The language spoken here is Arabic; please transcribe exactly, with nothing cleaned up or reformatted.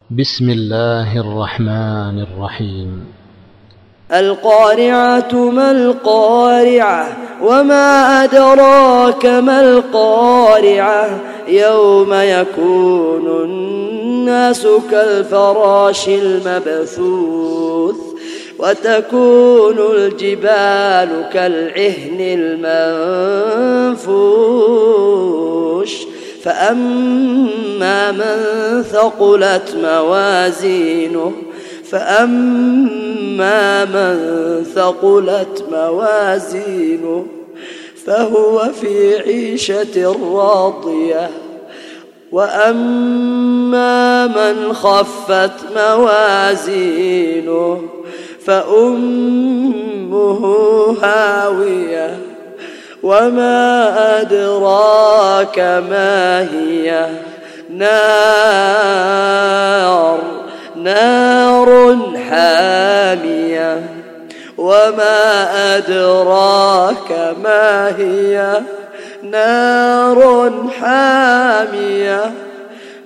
بسم الله الرحمن الرحيم. القارعة ما القارعة وما أدراك ما القارعة يوم يكون الناس كالفراش المبثوث وتكون الجبال كالعهن المنفوش فأما من ثقلت موازينه فأما من ثقلت موازينه فهو في عيشة راضية وأما من خفت موازينه فأمه هاوية وما أدراك ما هي نار نار حامية وما أدراك ما هي نار حامية